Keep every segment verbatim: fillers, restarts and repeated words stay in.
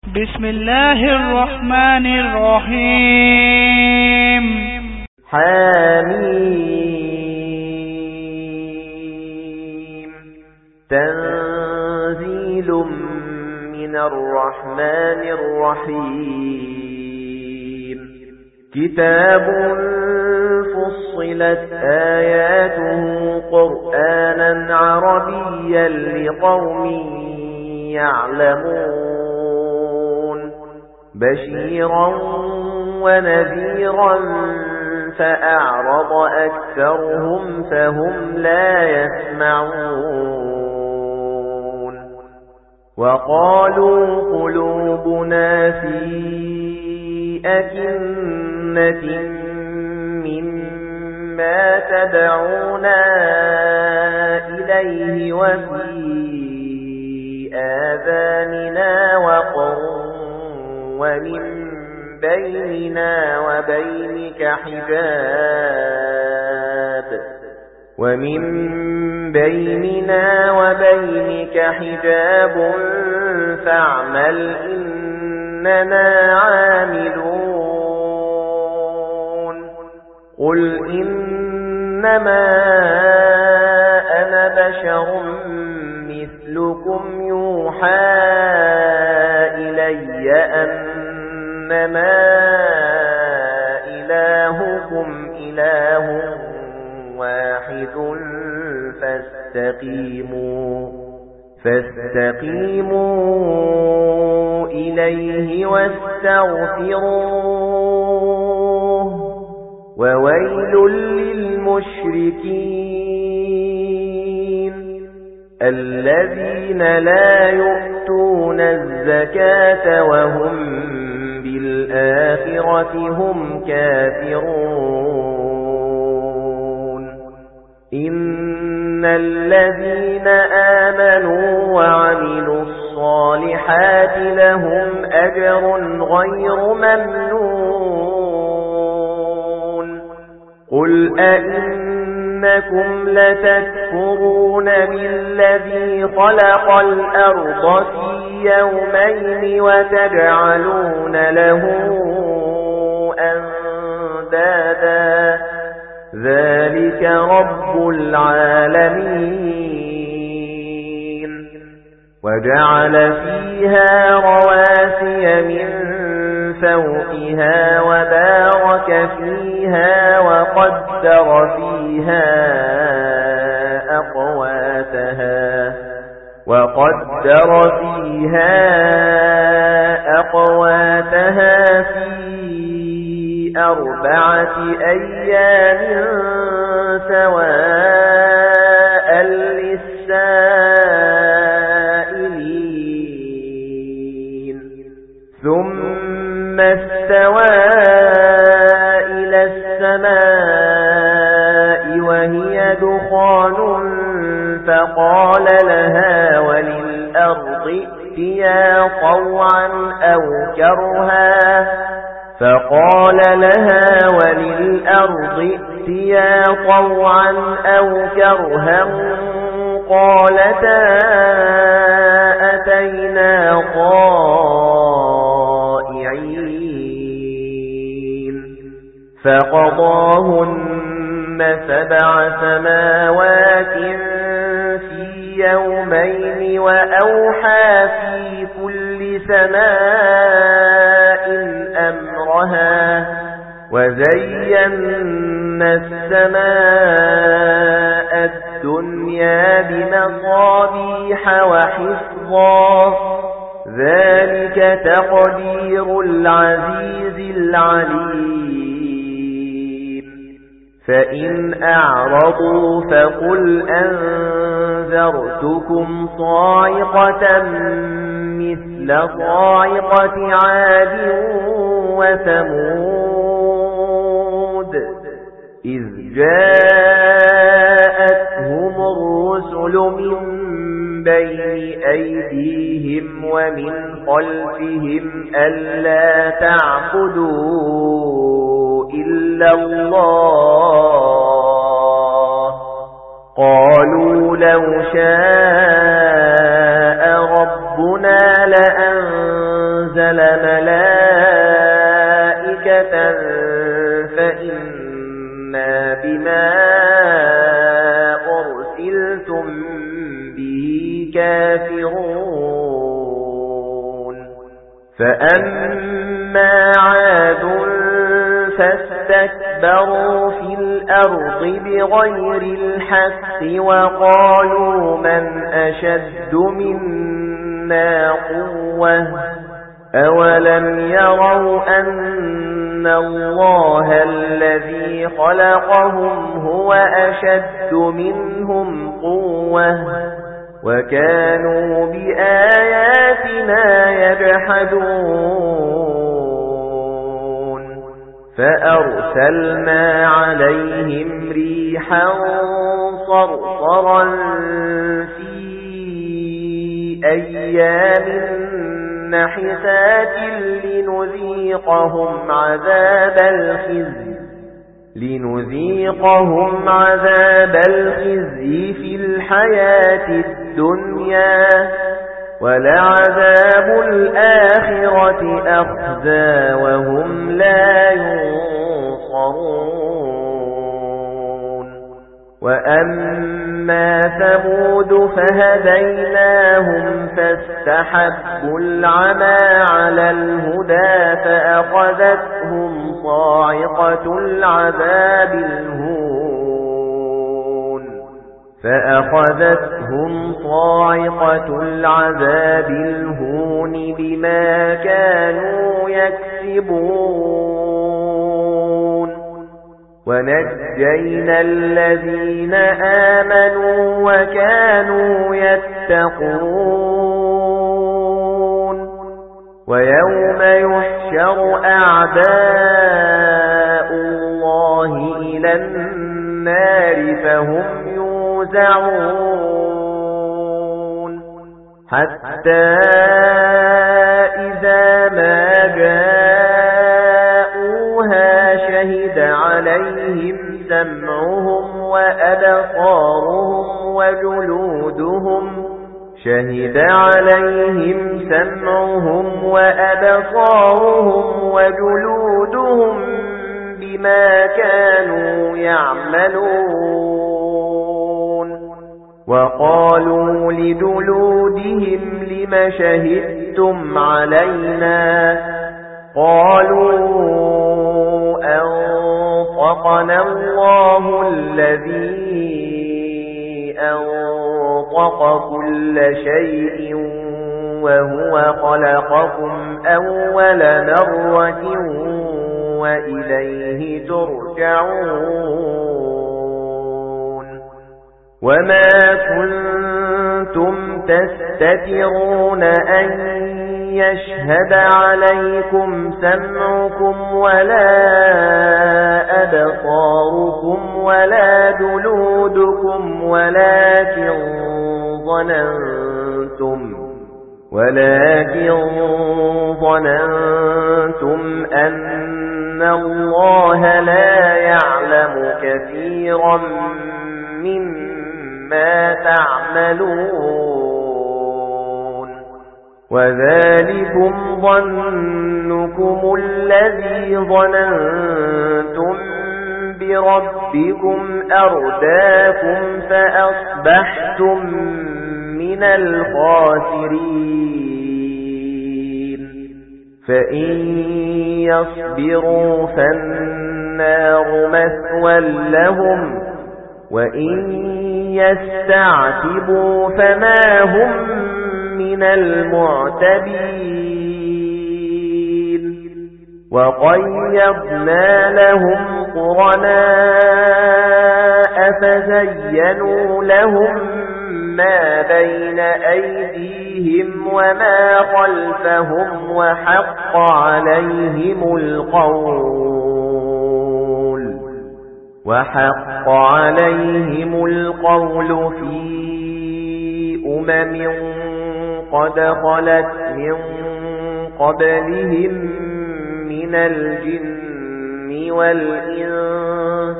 بسم الله الرحمن الرحيم. حميم. تنزيل من الرحمن الرحيم. كتاب فصلت آياته قرآنا عربيا لقوم يعلمون بشيرا ونذيرا فأعرض أكثرهم فهم لا يسمعون وقالوا قلوبنا في أكنة مما تدعونا إليه وفي آذاننا وقر ومن بيننا وبينك حجاب ومن بيننا وبينك حجاب فاعمل إننا عاملون قل إنما أنا بشر مثلكم يوحى إلي أنما إلهكم إله واحد فاستقيموا فاستقيموا إليه واستغفروه وويل للمشركين الذين لا يؤتون الزكاة وهم بالآخرة هم كافرون إن الذين آمنوا وعملوا الصالحات لهم أجر غير ممنون قل أئنكم لتكفرون بالذي خلق الأرض في يومين وتجعلون له أندادا ذلك رب العالمين وجعل فيها رواسي من فوقها وبارك فيها وقدر فيها أقواتها وقدر فيها أقواتها في أربعة أيام سواء للسائلين ثم استوى إلى السماء وهي دخان فقال لها وللأرض ائتيا طوعا أو كرها فقال لها وللأرض ائتيا طوعا أو كرها قالتا أتينا طائعين فقضاهن سبع سماوات في يومين وأوحى في كل سماء أمرها وزينا السماء الدنيا بمصابيح وحفظا ذلك تقدير العزيز العليم فإن أعرضوا فقل أنذرتكم صاعقة مثل صاعقة عاد وثمود إذ جاءتهم الرسل من بين أيديهم ومن خلفهم ألا تعبدوا إلا الله قالوا لو شاء ربنا لأنزل أنزل ملائكة فإنا بما أرسلتم به كافرون فأما عاد فاستكبروا في الأرض بغير الحق وقالوا من أشد منا قوة أولم يروا أن الله الذي خلقهم هو أشد منهم قوة وكانوا بآياتنا يجحدون فأرسلنا عليهم ريحا صرصرا في أيام نحسات لنذيقهم عذاب الخزي لنذيقهم عذاب الخزي في الحياة الدنيا ولعذاب الآخرة أخزى وهم لا ينصرون وأما ثمود فهديناهم فاستحبوا العمى على الهدى فأخذتهم صاعقة العذاب الهون فأخذتهم صاعقة العذاب الهون بما كانوا يكسبون ونجينا الذين آمنوا وكانوا يتقون ويوم يحشر أعداء الله إلى النار فهم يوزعون حتى إذا ما جاءوها شهد عليهم سمعهم وأبصارهم وجلودهم شهد عليهم سمعهم وأبصارهم وجلودهم بما كانوا يعملون وقالوا لجلودهم لم شهدتم علينا قالوا أنطقنا الله الذي أنطق كل شيء وهو خلقكم أول مرة وإليه ترجعون وما كنتم تستترون أن يشهد عليكم سمعكم ولا أبصاركم ولا جلودكم ولكن ظننتم ولكن ظننتم أن الله لا يعلم كثيرا مما تعملون وذلكم ظنكم الذي ظننتم بربكم أرداكم فأصبحتم من الخاسرين فإن يصبروا فالنار مثوى لهم وإن يستعتبوا فما هم من المعتبين وقيضنا لهم قرناء فزينوا لهم ما بين أيديهم وما خلفهم وحق عليهم القول وحق عليهم القول في أمم قد خلت من قبلهم من الجن والإنس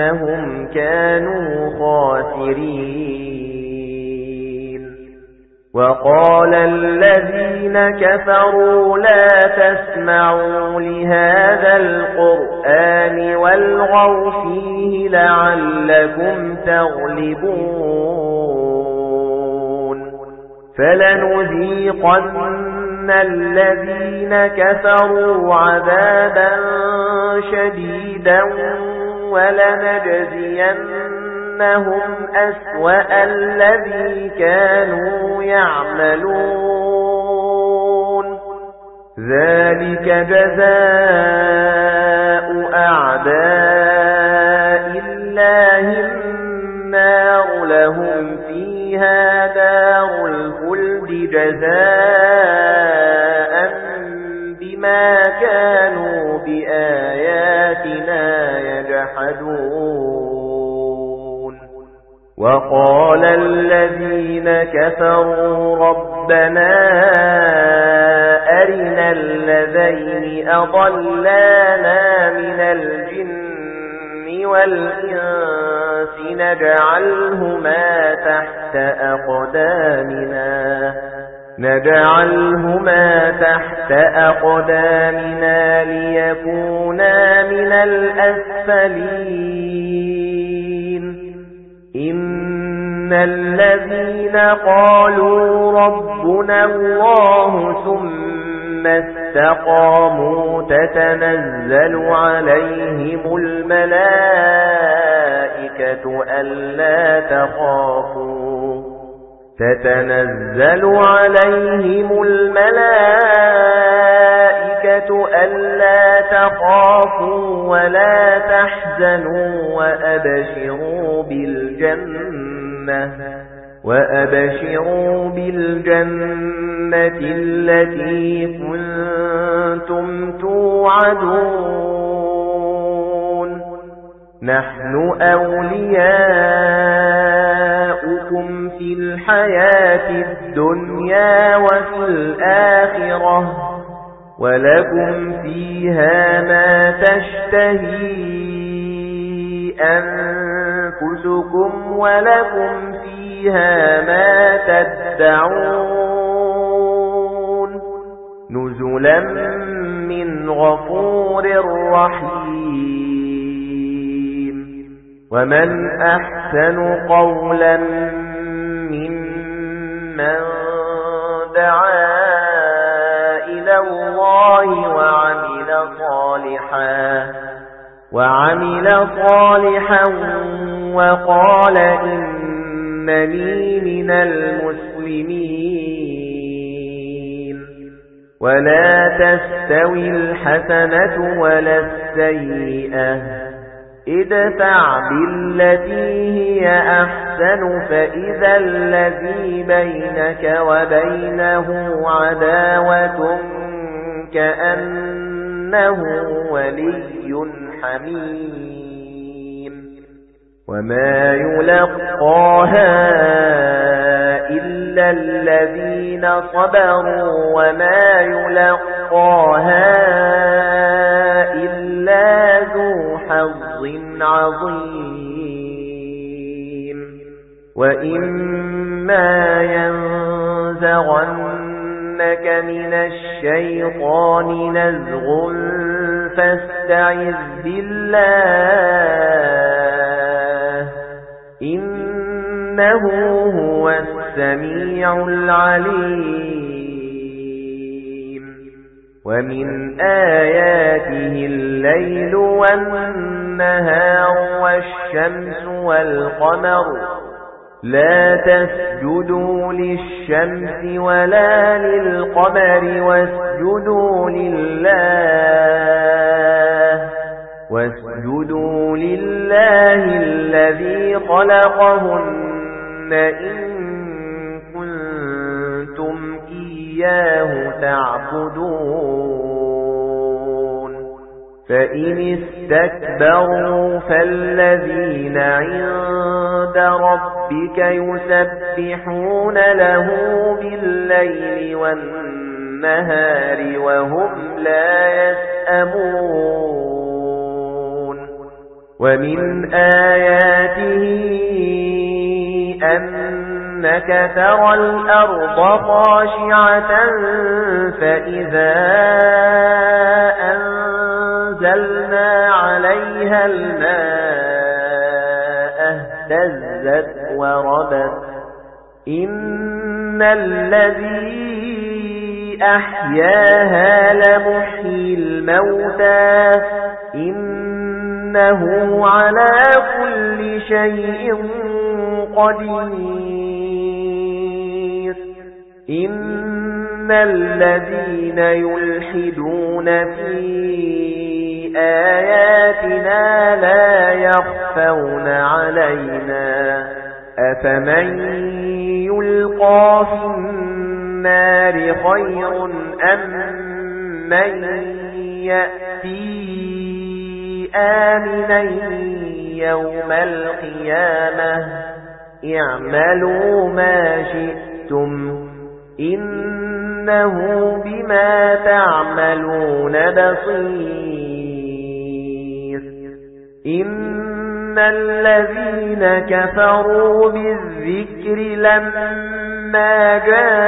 إنهم كانوا خاسرين وقال الذين كفروا لا تسمعوا لهذا القرآن والغوا فيه لعلكم تغلبون فلنذيقن الذين كفروا عذابا شديدا ولنجزينهم أسوأ الذي كانوا يعملون ذلك جزاء أعداء الله النار لهم فيها دار الخلد جزاء بما كانوا بآياتنا يجحدون وقال الذين كفروا ربنا أرنا الذين أضلانا من الجن والإنس نجعلهما تحت أقدامنا نجعلهما تحت أقدامنا ليكونا من الأسفلين إن الذين قالوا ربنا الله ثم استقاموا تتنزل عليهم الملائكة ألا تخافوا تتنزل عليهم الملائكة ألا تخافوا ولا تحزنوا وأبشروا بالجنة وأبشروا بالجنة التي كنتم توعدون نحن أولياؤكم في الحياة الدنيا وفي الآخرة ولكم فيها ما تشتهي أنفسكم ولكم فيها ما تدعون نزلا من غفور رحيم ومن أحسن قولا ممن دعا إلى الله وعمل صالحا وعمل صالحا وقال إنني من المسلمين ولا تستوي الحسنة ولا السيئة ادفع بالتي هي أحسن فإذا الذي بينك وبينه عداوة كأنه ولي حميم وما يلقاها إلا الذين صبروا وما يلقاها إلا ذو حظ عظيم وإما ينزغنك من الشيطان نزغ فاستعذ بالله إنه هو السميع العليم ومن آياته الليل والنهار والشمس والقمر لا تسجدوا للشمس ولا للقمر واسجدوا لله واسجدوا لله الذي خلقهن إن كنتم إياه تعبدون فإن استكبروا فالذين عند ربك يسبحون له بالليل والنهار وهم لا يسأمون ومن آياته أن إنك ترى الأرض خاشعة فإذا أنزلنا عليها الماء اهتزت وربت إن الذي أحياها لمحيي الموتى إنه على كل شيء قدير إن الذين يلحدون في آياتنا لا يخفون علينا أفمن يلقى في النار خير أم من يأتي آمنا يوم القيامة اعملوا ما شئتم إنه بما تعملون بصير إن الذين كفروا بالذكر لما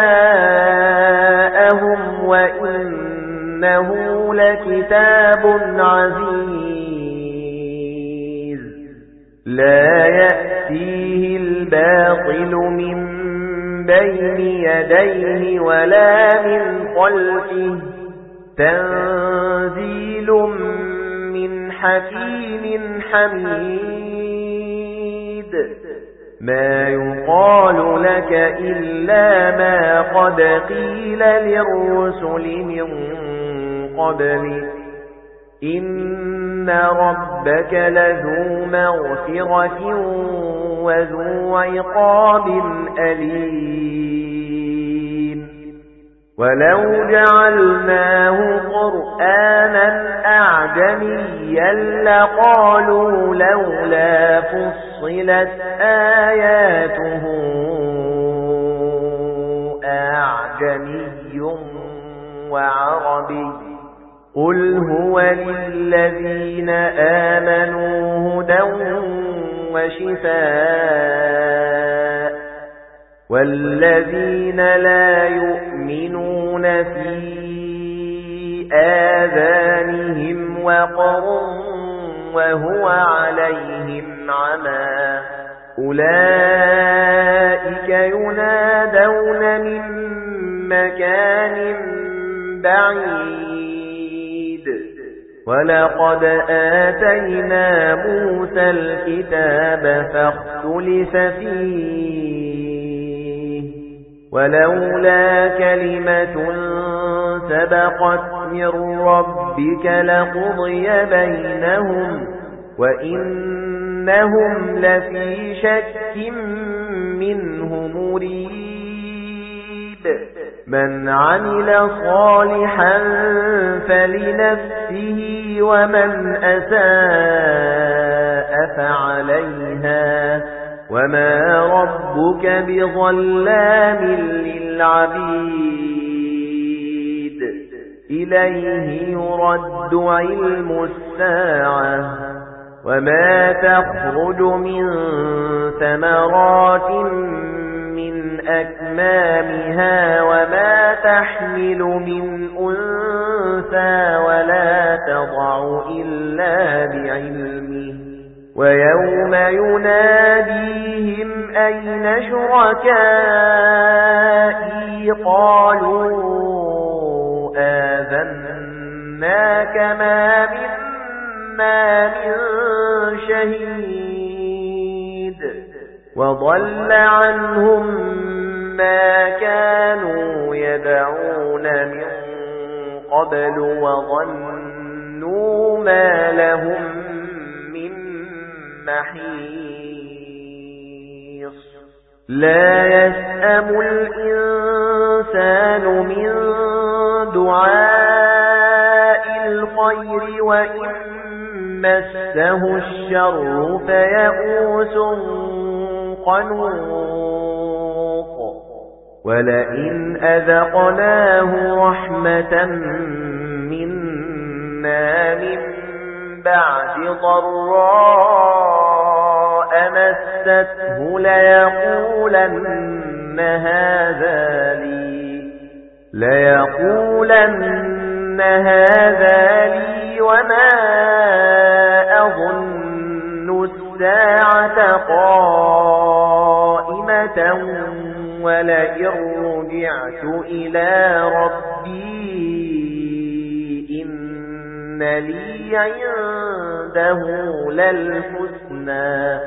جاءهم وإنه لكتاب عزيز لا يأتيه الباطل من بين يديه ولا من خلفه تنزيل من حكيم حميد ما يقال لك إلا ما قد قيل للرسل من قبلك إن ربك لذو مغفرة وذو عقاب أليم ولو جعلناه قرآنا أعجميا لقالوا لولا فصلت آياته أعجمي وعربي قل هو للذين آمنوا هدى وشفاء والذين لا يؤمنون في آذانهم وقر وهو عليهم عمى أولئك ينادون من مكان بعيد ولقد آتينا موسى الكتاب فاختلف فيه ولولا كلمة سبقت من ربك لقضي بينهم وإنهم لفي شك منه مريب من عمل صالحا فلنفسه ومن أساء فعليها وما ربك بظلام للعبيد إليه يرد علم الساعة وما تخرج من ثمرات من أكمامها وما تحمل من أنثى ولا تضع إلا بعلمه ويوم يناديهم أين شركائي قالوا آذناك ما منا من شهيد وضل عنهم ما كانوا يدعون من قبل وظنوا ما لهم من محيص لا يسأم الإنسان من دعاء الخير وإن مسه الشر فيئوس قنوط ولئن أذقناه رحمة منا من بعد ضراء مسته ليقولن هذا لي ليقولن هذا لي وما أظن الساعة قائمة ولئن رجعت إلى ربي إن لي عنده للحسنى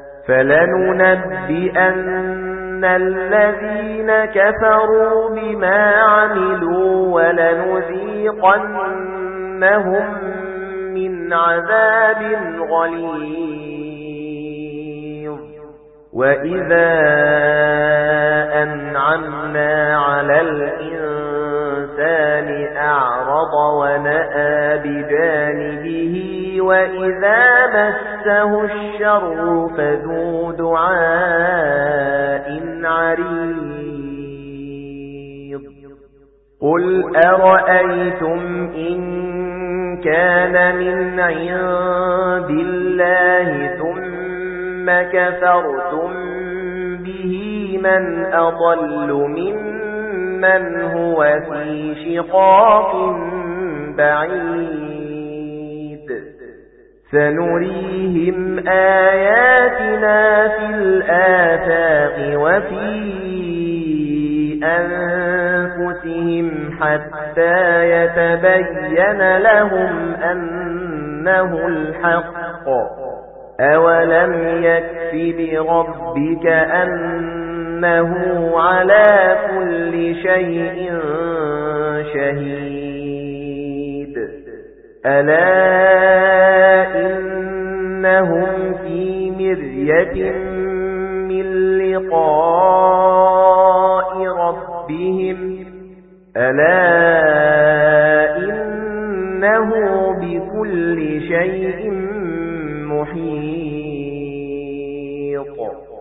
فلننبئن الذين كفروا بما عملوا ولنذيقنهم من عذاب غليظ وإذا أنعمنا على الإنسان أعرض ونأى بجانبه وإذا مسه الشر فذو دعاء عريض قل أرأيتم إن كان من عند الله ثم كفرتم به من أضل ممن هو في شقاق بعيد سنريهم آياتنا في الآفاق وفي أنفسهم حتى يتبين لهم أنه الحق أولم يكف بربك أنه على كل شيء شهيد ألا إنهم في مرية من لقاء ربهم ألا إنه بكل شيء محيط